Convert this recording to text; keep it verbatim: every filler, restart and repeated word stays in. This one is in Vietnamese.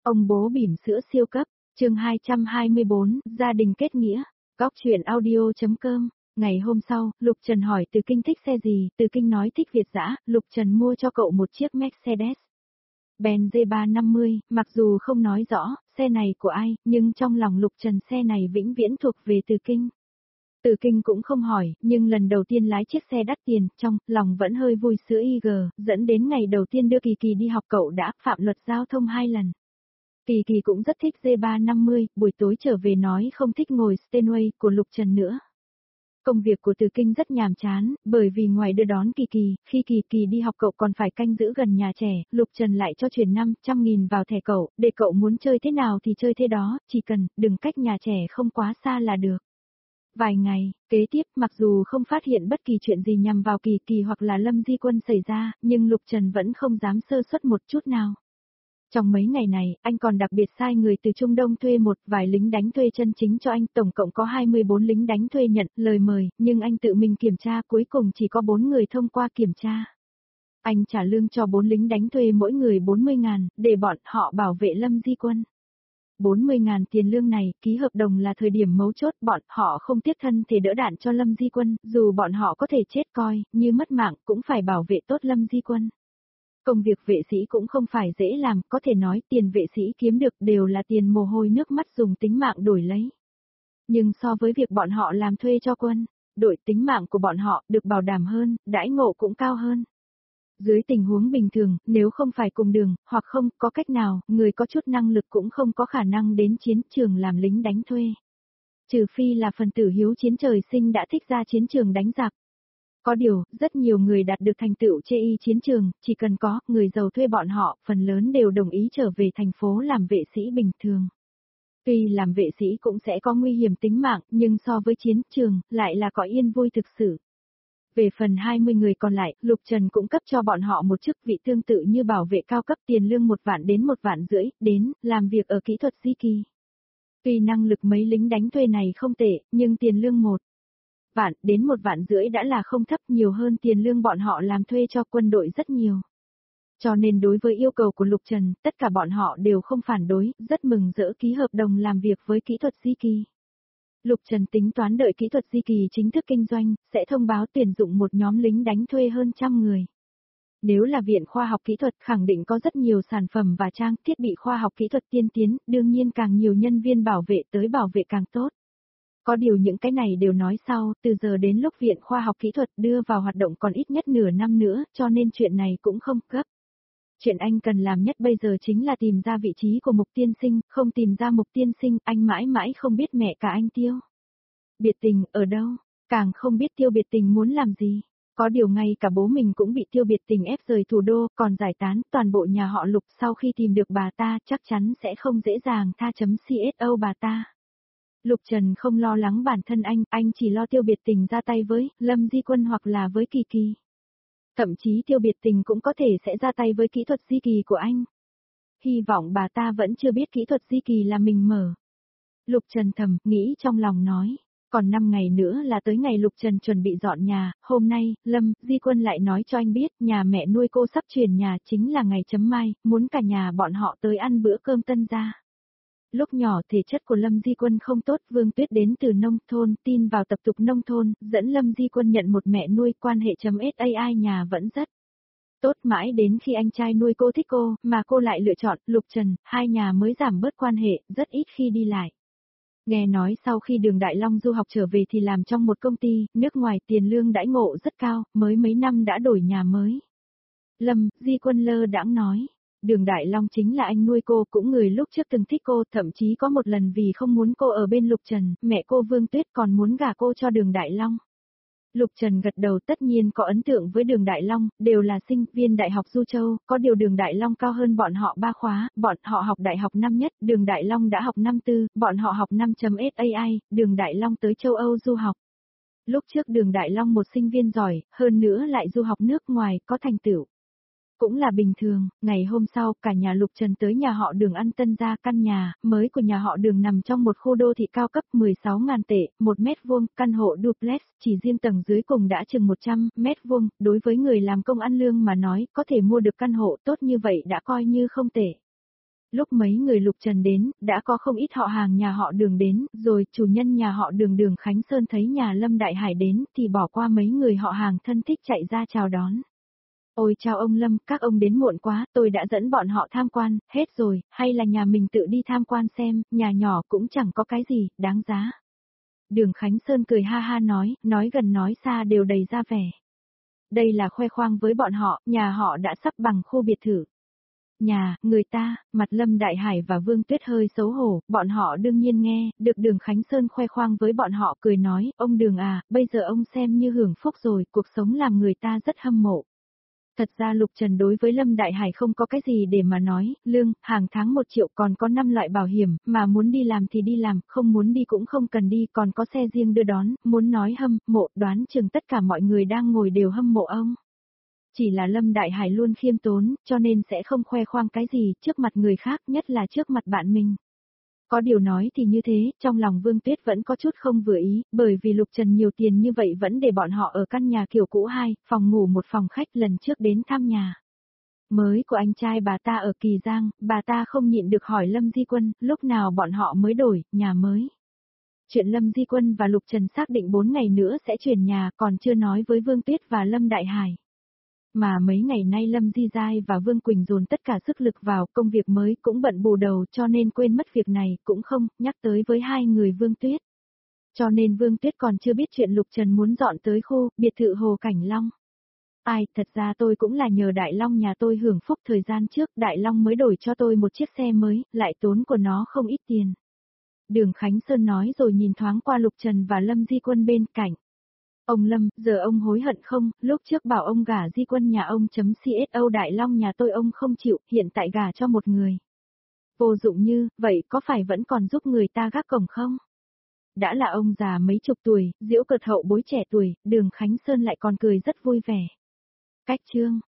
Ông bố bỉm sữa siêu cấp, chương hai trăm hai mươi bốn, gia đình kết nghĩa, góc chuyện audio.com. Ngày hôm sau, Lục Trần hỏi Từ Kinh thích xe gì, Từ Kinh nói thích Việt dã, Lục Trần mua cho cậu một chiếc Mercedes Benz G ba năm mươi, mặc dù không nói rõ, xe này của ai, nhưng trong lòng Lục Trần xe này vĩnh viễn thuộc về Từ Kinh. Từ Kinh cũng không hỏi, nhưng lần đầu tiên lái chiếc xe đắt tiền, trong lòng vẫn hơi vui sữa i giê, dẫn đến ngày đầu tiên đưa Kỳ Kỳ đi học cậu đã phạm luật giao thông hai lần. Kỳ Kỳ cũng rất thích G ba năm mươi, buổi tối trở về nói không thích ngồi Steinway của Lục Trần nữa. Công việc của Từ Kinh rất nhàm chán, bởi vì ngoài đưa đón Kỳ Kỳ, khi Kỳ Kỳ đi học cậu còn phải canh giữ gần nhà trẻ, Lục Trần lại cho chuyển năm trăm nghìn vào thẻ cậu, để cậu muốn chơi thế nào thì chơi thế đó, chỉ cần, đừng cách nhà trẻ không quá xa là được. Vài ngày, kế tiếp, mặc dù không phát hiện bất kỳ chuyện gì nhằm vào Kỳ Kỳ hoặc là Lâm Di Quân xảy ra, nhưng Lục Trần vẫn không dám sơ suất một chút nào. Trong mấy ngày này, anh còn đặc biệt sai người từ Trung Đông thuê một vài lính đánh thuê chân chính cho anh, tổng cộng có hai mươi bốn lính đánh thuê nhận lời mời, nhưng anh tự mình kiểm tra cuối cùng chỉ có bốn người thông qua kiểm tra. Anh trả lương cho bốn lính đánh thuê mỗi người bốn mươi ngàn, để bọn họ bảo vệ Lâm Di Quân. bốn mươi ngàn tiền lương này, ký hợp đồng là thời điểm mấu chốt, bọn họ không tiếc thân thể đỡ đạn cho Lâm Di Quân, dù bọn họ có thể chết coi, như mất mạng, cũng phải bảo vệ tốt Lâm Di Quân. Công việc vệ sĩ cũng không phải dễ làm, có thể nói tiền vệ sĩ kiếm được đều là tiền mồ hôi nước mắt dùng tính mạng đổi lấy. Nhưng so với việc bọn họ làm thuê cho quân, đội tính mạng của bọn họ được bảo đảm hơn, đãi ngộ cũng cao hơn. Dưới tình huống bình thường, nếu không phải cùng đường, hoặc không có cách nào, người có chút năng lực cũng không có khả năng đến chiến trường làm lính đánh thuê. Trừ phi là phần tử hiếu chiến trời sinh đã thích ra chiến trường đánh giặc. Có điều, rất nhiều người đạt được thành tựu chê y chiến trường, chỉ cần có, người giàu thuê bọn họ, phần lớn đều đồng ý trở về thành phố làm vệ sĩ bình thường. Tuy làm vệ sĩ cũng sẽ có nguy hiểm tính mạng, nhưng so với chiến trường, lại là có yên vui thực sự. Về phần hai mươi người còn lại, Lục Trần cũng cấp cho bọn họ một chức vị tương tự như bảo vệ cao cấp, tiền lương một vạn đến một vạn rưỡi, đến, làm việc ở kỹ thuật di kỳ. Tuy năng lực mấy lính đánh thuê này không tệ, nhưng tiền lương một vạn đến một vạn rưỡi đã là không thấp, nhiều hơn tiền lương bọn họ làm thuê cho quân đội rất nhiều. Cho nên đối với yêu cầu của Lục Trần, tất cả bọn họ đều không phản đối, rất mừng rỡ ký hợp đồng làm việc với kỹ thuật di kỳ. Lục Trần tính toán đợi kỹ thuật di kỳ chính thức kinh doanh, sẽ thông báo tuyển dụng một nhóm lính đánh thuê hơn trăm người. Nếu là viện khoa học kỹ thuật khẳng định có rất nhiều sản phẩm và trang thiết bị khoa học kỹ thuật tiên tiến, đương nhiên càng nhiều nhân viên bảo vệ tới bảo vệ càng tốt. Có điều những cái này đều nói sau, từ giờ đến lúc viện khoa học kỹ thuật đưa vào hoạt động còn ít nhất nửa năm nữa, cho nên chuyện này cũng không gấp. Chuyện anh cần làm nhất bây giờ chính là tìm ra vị trí của Mục Tiên Sinh, không tìm ra Mục Tiên Sinh, anh mãi mãi không biết mẹ cả anh Tiêu Biệt Tình ở đâu, càng không biết Tiêu Biệt Tình muốn làm gì. Có điều ngay cả bố mình cũng bị Tiêu Biệt Tình ép rời thủ đô, còn giải tán, toàn bộ nhà họ Lục sau khi tìm được bà ta chắc chắn sẽ không dễ dàng tha chấm xô bà ta. Lục Trần không lo lắng bản thân anh, anh chỉ lo Tiêu Biệt Tình ra tay với Lâm Di Quân hoặc là với Kỳ Kỳ. Thậm chí Tiêu Biệt Tình cũng có thể sẽ ra tay với kỹ thuật di kỳ của anh. Hy vọng bà ta vẫn chưa biết kỹ thuật di kỳ là mình mở. Lục Trần thầm, nghĩ trong lòng nói. Còn năm ngày nữa là tới ngày Lục Trần chuẩn bị dọn nhà, hôm nay, Lâm Di Quân lại nói cho anh biết nhà mẹ nuôi cô sắp chuyển nhà chính là ngày chấm mai, muốn cả nhà bọn họ tới ăn bữa cơm tân gia. Lúc nhỏ thể chất của Lâm Di Quân không tốt, Vương Tuyết đến từ nông thôn, tin vào tập tục nông thôn, dẫn Lâm Di Quân nhận một mẹ nuôi, quan hệ .sai nhà vẫn rất tốt, mãi đến khi anh trai nuôi cô thích cô, mà cô lại lựa chọn Lục Trần, hai nhà mới giảm bớt quan hệ, rất ít khi đi lại. Nghe nói sau khi Đường Đại Long du học trở về thì làm trong một công ty, nước ngoài, tiền lương đãi ngộ rất cao, mới mấy năm đã đổi nhà mới. Lâm Di Quân lơ đãng nói. Đường Đại Long chính là anh nuôi cô, cũng người lúc trước từng thích cô, thậm chí có một lần vì không muốn cô ở bên Lục Trần, mẹ cô Vương Tuyết còn muốn gả cô cho Đường Đại Long. Lục Trần gật đầu, tất nhiên có ấn tượng với Đường Đại Long, đều là sinh viên Đại học Du Châu, có điều Đường Đại Long cao hơn bọn họ ba khóa, bọn họ học đại học năm nhất, Đường Đại Long đã học năm tư, bọn họ học năm .sai, Đường Đại Long tới châu Âu du học. Lúc trước Đường Đại Long một sinh viên giỏi, hơn nữa lại du học nước ngoài, có thành tựu. Cũng là bình thường, ngày hôm sau, cả nhà Lục Trần tới nhà họ Đường ăn tân gia, căn nhà mới của nhà họ Đường nằm trong một khu đô thị cao cấp mười sáu ngàn tệ, một mét vuông, căn hộ duplex, chỉ riêng tầng dưới cùng đã chừng một trăm mét vuông, đối với người làm công ăn lương mà nói, có thể mua được căn hộ tốt như vậy đã coi như không tệ. Lúc mấy người Lục Trần đến, đã có không ít họ hàng nhà họ Đường đến, rồi chủ nhân nhà họ Đường Đường Khánh Sơn thấy nhà Lâm Đại Hải đến thì bỏ qua mấy người họ hàng thân thích chạy ra chào đón. Ôi chào ông Lâm, các ông đến muộn quá, tôi đã dẫn bọn họ tham quan, hết rồi, hay là nhà mình tự đi tham quan xem, nhà nhỏ cũng chẳng có cái gì, đáng giá. Đường Khánh Sơn cười ha ha nói, nói gần nói xa đều đầy ra vẻ. Đây là khoe khoang với bọn họ, nhà họ đã sắp bằng khu biệt thự. Nhà, người ta, mặt Lâm Đại Hải và Vương Tuyết hơi xấu hổ, bọn họ đương nhiên nghe, được Đường Khánh Sơn khoe khoang với bọn họ cười nói, ông Đường à, bây giờ ông xem như hưởng phúc rồi, cuộc sống làm người ta rất hâm mộ. Thật ra Lục Trần đối với Lâm Đại Hải không có cái gì để mà nói, lương, hàng tháng một triệu còn có năm loại bảo hiểm, mà muốn đi làm thì đi làm, không muốn đi cũng không cần đi, còn có xe riêng đưa đón, muốn nói hâm mộ, đoán chừng tất cả mọi người đang ngồi đều hâm mộ ông. Chỉ là Lâm Đại Hải luôn khiêm tốn, cho nên sẽ không khoe khoang cái gì trước mặt người khác, nhất là trước mặt bạn mình. Có điều nói thì như thế, trong lòng Vương Tuyết vẫn có chút không vừa ý, bởi vì Lục Trần nhiều tiền như vậy vẫn để bọn họ ở căn nhà kiểu cũ hai, phòng ngủ một phòng khách lần trước đến thăm nhà mới của anh trai bà ta ở Kỳ Giang, bà ta không nhịn được hỏi Lâm Di Quân, lúc nào bọn họ mới đổi, nhà mới. Chuyện Lâm Di Quân và Lục Trần xác định bốn ngày nữa sẽ chuyển nhà còn chưa nói với Vương Tuyết và Lâm Đại Hải. Mà mấy ngày nay Lâm Di Giai và Vương Quỳnh dồn tất cả sức lực vào công việc mới cũng bận bù đầu cho nên quên mất việc này cũng không nhắc tới với hai người Vương Tuyết. Cho nên Vương Tuyết còn chưa biết chuyện Lục Trần muốn dọn tới khu biệt thự Hồ Cảnh Long. Ai, thật ra tôi cũng là nhờ Đại Long nhà tôi hưởng phúc thời gian trước Đại Long mới đổi cho tôi một chiếc xe mới, lại tốn của nó không ít tiền. Đường Khánh Sơn nói rồi nhìn thoáng qua Lục Trần và Lâm Di Quân bên cạnh. Ông Lâm, giờ ông hối hận không, lúc trước bảo ông gả Di Quân nhà ông chấm xô Đại Long nhà tôi ông không chịu, hiện tại gả cho một người. Vô dụng như, vậy có phải vẫn còn giúp người ta gác cổng không? Đã là ông già mấy chục tuổi, giễu cợt hậu bối trẻ tuổi, Đường Khánh Sơn lại còn cười rất vui vẻ. Cách chương